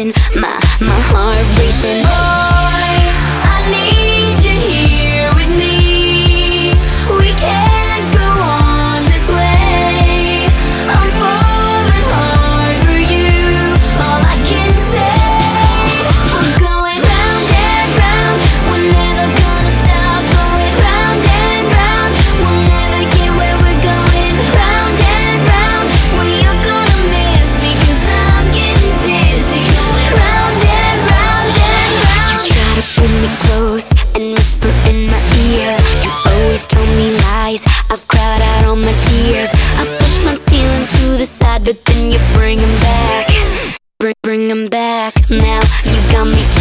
chasing, my heart racing. Boy, I need you here with me. We can't go on this way. I'm falling hard for you. All I can say, we're going round and round. We're never gonna stop going round and round. We'll never get where we're going. Round and round. Well, you're gonna miss me 'cause I'm getting dizzy. Going round and round and round. You try to pull me close and whisper in my ear. You always tell me lies. I've cried out all my tears. I push my feelings to the side, but then you bring them back. Bring them back. Now you got me